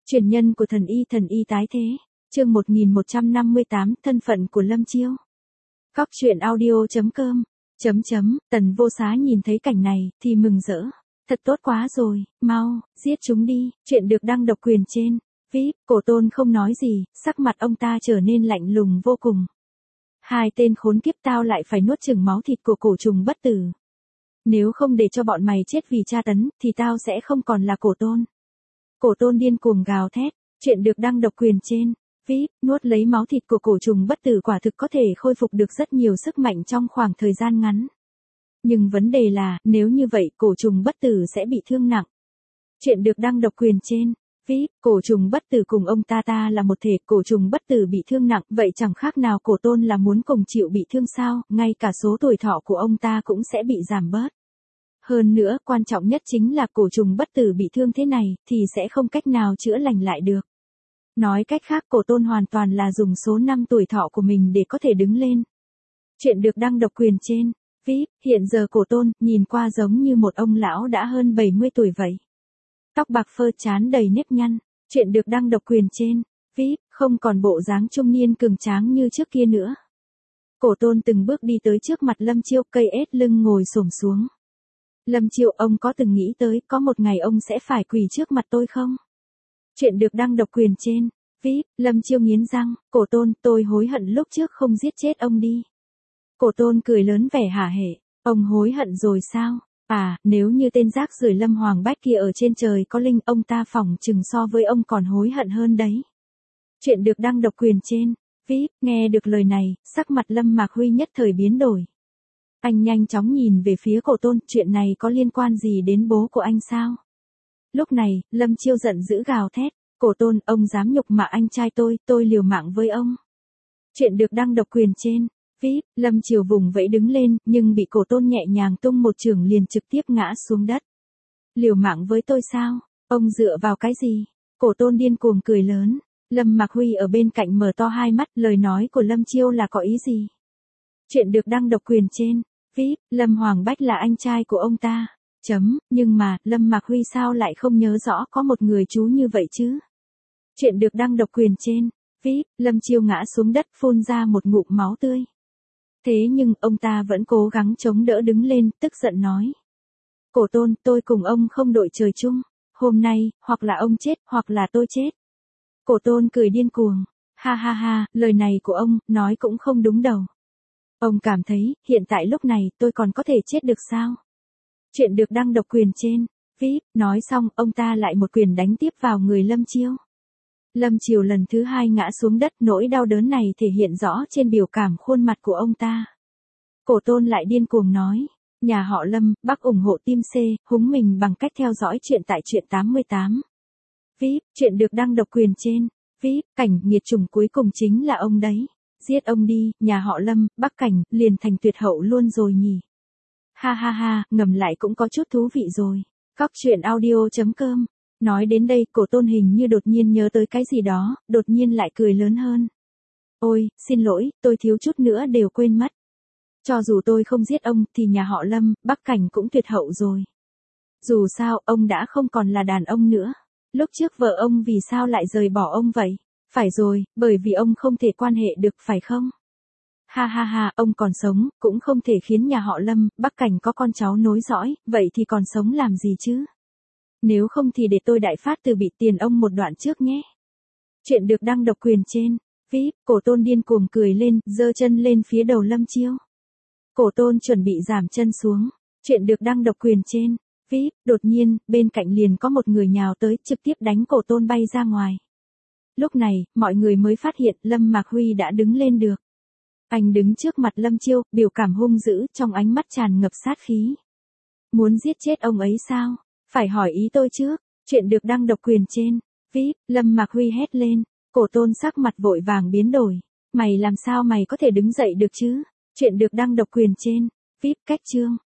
Truyền nhân của thần y tái thế. Chương 1158, thân phận của Lâm Chiêu. Góc truyện audio.com. Tần Vô Xá nhìn thấy cảnh này thì mừng rỡ. Thật tốt quá rồi, mau, giết chúng đi. Chuyện được đăng độc quyền trên. VIP, Cổ Tôn không nói gì, sắc mặt ông ta trở nên lạnh lùng vô cùng. Hai tên khốn kiếp, tao lại phải nuốt chửng máu thịt của cổ trùng bất tử. Nếu không để cho bọn mày chết vì tra tấn, thì tao sẽ không còn là Cổ Tôn. Cổ Tôn điên cuồng gào thét. Chuyện được đăng độc quyền trên. VIP, nuốt lấy máu thịt của cổ trùng bất tử quả thực có thể khôi phục được rất nhiều sức mạnh trong khoảng thời gian ngắn. Nhưng vấn đề là, nếu như vậy cổ trùng bất tử sẽ bị thương nặng. Chuyện được đăng độc quyền trên. VIP, cổ trùng bất tử cùng ông ta là một thể, cổ trùng bất tử bị thương nặng, vậy chẳng khác nào Cổ Tôn là muốn cùng chịu bị thương sao, ngay cả số tuổi thọ của ông ta cũng sẽ bị giảm bớt. Hơn nữa, quan trọng nhất chính là cổ trùng bất tử bị thương thế này, thì sẽ không cách nào chữa lành lại được. Nói cách khác, Cổ Tôn hoàn toàn là dùng số năm tuổi thọ của mình để có thể đứng lên. Chuyện được đăng độc quyền trên. VIP, hiện giờ Cổ Tôn, nhìn qua giống như một ông lão đã hơn 70 tuổi vậy. Tóc bạc phơ, trán đầy nếp nhăn. Chuyện được đăng độc quyền trên. VIP, không còn bộ dáng trung niên cường tráng như trước kia nữa. Cổ Tôn từng bước đi tới trước mặt Lâm Chiêu, cây ết lưng ngồi xổm xuống. Lâm Chiêu, ông có từng nghĩ tới có một ngày ông sẽ phải quỳ trước mặt tôi không? Chuyện được đăng độc quyền trên. VIP, Lâm Chiêu nghiến răng. Cổ Tôn, tôi hối hận lúc trước không giết chết ông đi. Cổ Tôn cười lớn vẻ hả hệ. Ông hối hận rồi sao? À, nếu như tên rác rưởi Lâm Hoàng Bách kia ở trên trời có linh, ông ta phỏng chừng so với ông còn hối hận hơn đấy. Chuyện được đăng độc quyền trên. VIP, nghe được lời này, sắc mặt Lâm Mạc Huy nhất thời biến đổi. Anh nhanh chóng nhìn về phía Cổ Tôn, chuyện này có liên quan gì đến bố của anh sao? Lúc này, Lâm Chiêu giận dữ gào thét. Cổ Tôn, ông dám nhục mạ anh trai tôi liều mạng với ông. Chuyện được đăng độc quyền trên. VIP, Lâm Chiêu vùng vẫy đứng lên, nhưng bị Cổ Tôn nhẹ nhàng tung một chưởng liền trực tiếp ngã xuống đất. Liều mạng với tôi sao? Ông dựa vào cái gì? Cổ Tôn điên cuồng cười lớn. Lâm Mạc Huy ở bên cạnh mở to hai mắt, lời nói của Lâm Chiêu là có ý gì? Chuyện được đăng độc quyền trên. VIP, Lâm Hoàng Bách là anh trai của ông ta. Nhưng mà, Lâm Mạc Huy sao lại không nhớ rõ có một người chú như vậy chứ? Chuyện được đăng độc quyền trên. VIP, Lâm Chiêu ngã xuống đất phun ra một ngụm máu tươi. Thế nhưng, ông ta vẫn cố gắng chống đỡ đứng lên, tức giận nói. Cổ Tôn, tôi cùng ông không đội trời chung. Hôm nay, hoặc là ông chết, hoặc là tôi chết. Cổ Tôn cười điên cuồng. Ha ha ha, lời này của ông, nói cũng không đúng đầu. Ông cảm thấy, hiện tại lúc này, tôi còn có thể chết được sao? Chuyện được đăng độc quyền trên. VIP, nói xong, ông ta lại một quyền đánh tiếp vào người Lâm Chiêu. Lâm Chiêu lần thứ hai ngã xuống đất, nỗi đau đớn này thể hiện rõ trên biểu cảm khuôn mặt của ông ta. Cổ Tôn lại điên cuồng nói. Nhà họ Lâm, bác ủng hộ team C, húng mình bằng cách theo dõi chuyện tại truyện 88. VIP, chuyện được đăng độc quyền trên. VIP, cảnh nghiệt chủng cuối cùng chính là ông đấy. Giết ông đi, nhà họ Lâm, Bắc Cảnh, liền thành tuyệt hậu luôn rồi nhỉ. Ha ha ha, ngầm lại cũng có chút thú vị rồi. Góc truyện audio.com. Nói đến đây, Cổ Tôn hình như đột nhiên nhớ tới cái gì đó, đột nhiên lại cười lớn hơn. Ôi, xin lỗi, tôi thiếu chút nữa đều quên mất. Cho dù tôi không giết ông, thì nhà họ Lâm, Bắc Cảnh cũng tuyệt hậu rồi. Dù sao, ông đã không còn là đàn ông nữa. Lúc trước vợ ông vì sao lại rời bỏ ông vậy? Phải rồi, bởi vì ông không thể quan hệ được phải không? Ha ha ha, ông còn sống, cũng không thể khiến nhà họ Lâm, Bắc Cảnh có con cháu nối dõi, vậy thì còn sống làm gì chứ? Nếu không thì để tôi đại phát từ bị tiền ông một đoạn trước nhé. Chuyện được đăng độc quyền trên. VIP, Cổ Tôn điên cuồng cười lên, giơ chân lên phía đầu Lâm Chiêu. Cổ Tôn chuẩn bị giảm chân xuống. Chuyện được đăng độc quyền trên. VIP, đột nhiên, bên cạnh liền có một người nhào tới, trực tiếp đánh Cổ Tôn bay ra ngoài. Lúc này, mọi người mới phát hiện Lâm Mạc Huy đã đứng lên được. Anh đứng trước mặt Lâm Chiêu, biểu cảm hung dữ, trong ánh mắt tràn ngập sát khí. Muốn giết chết ông ấy sao? Phải hỏi ý tôi trước. Chuyện được đăng độc quyền trên. VIP, Lâm Mạc Huy hét lên. Cổ Tôn sắc mặt vội vàng biến đổi. Mày làm sao mày có thể đứng dậy được chứ? Chuyện được đăng độc quyền trên. VIP, cách chương.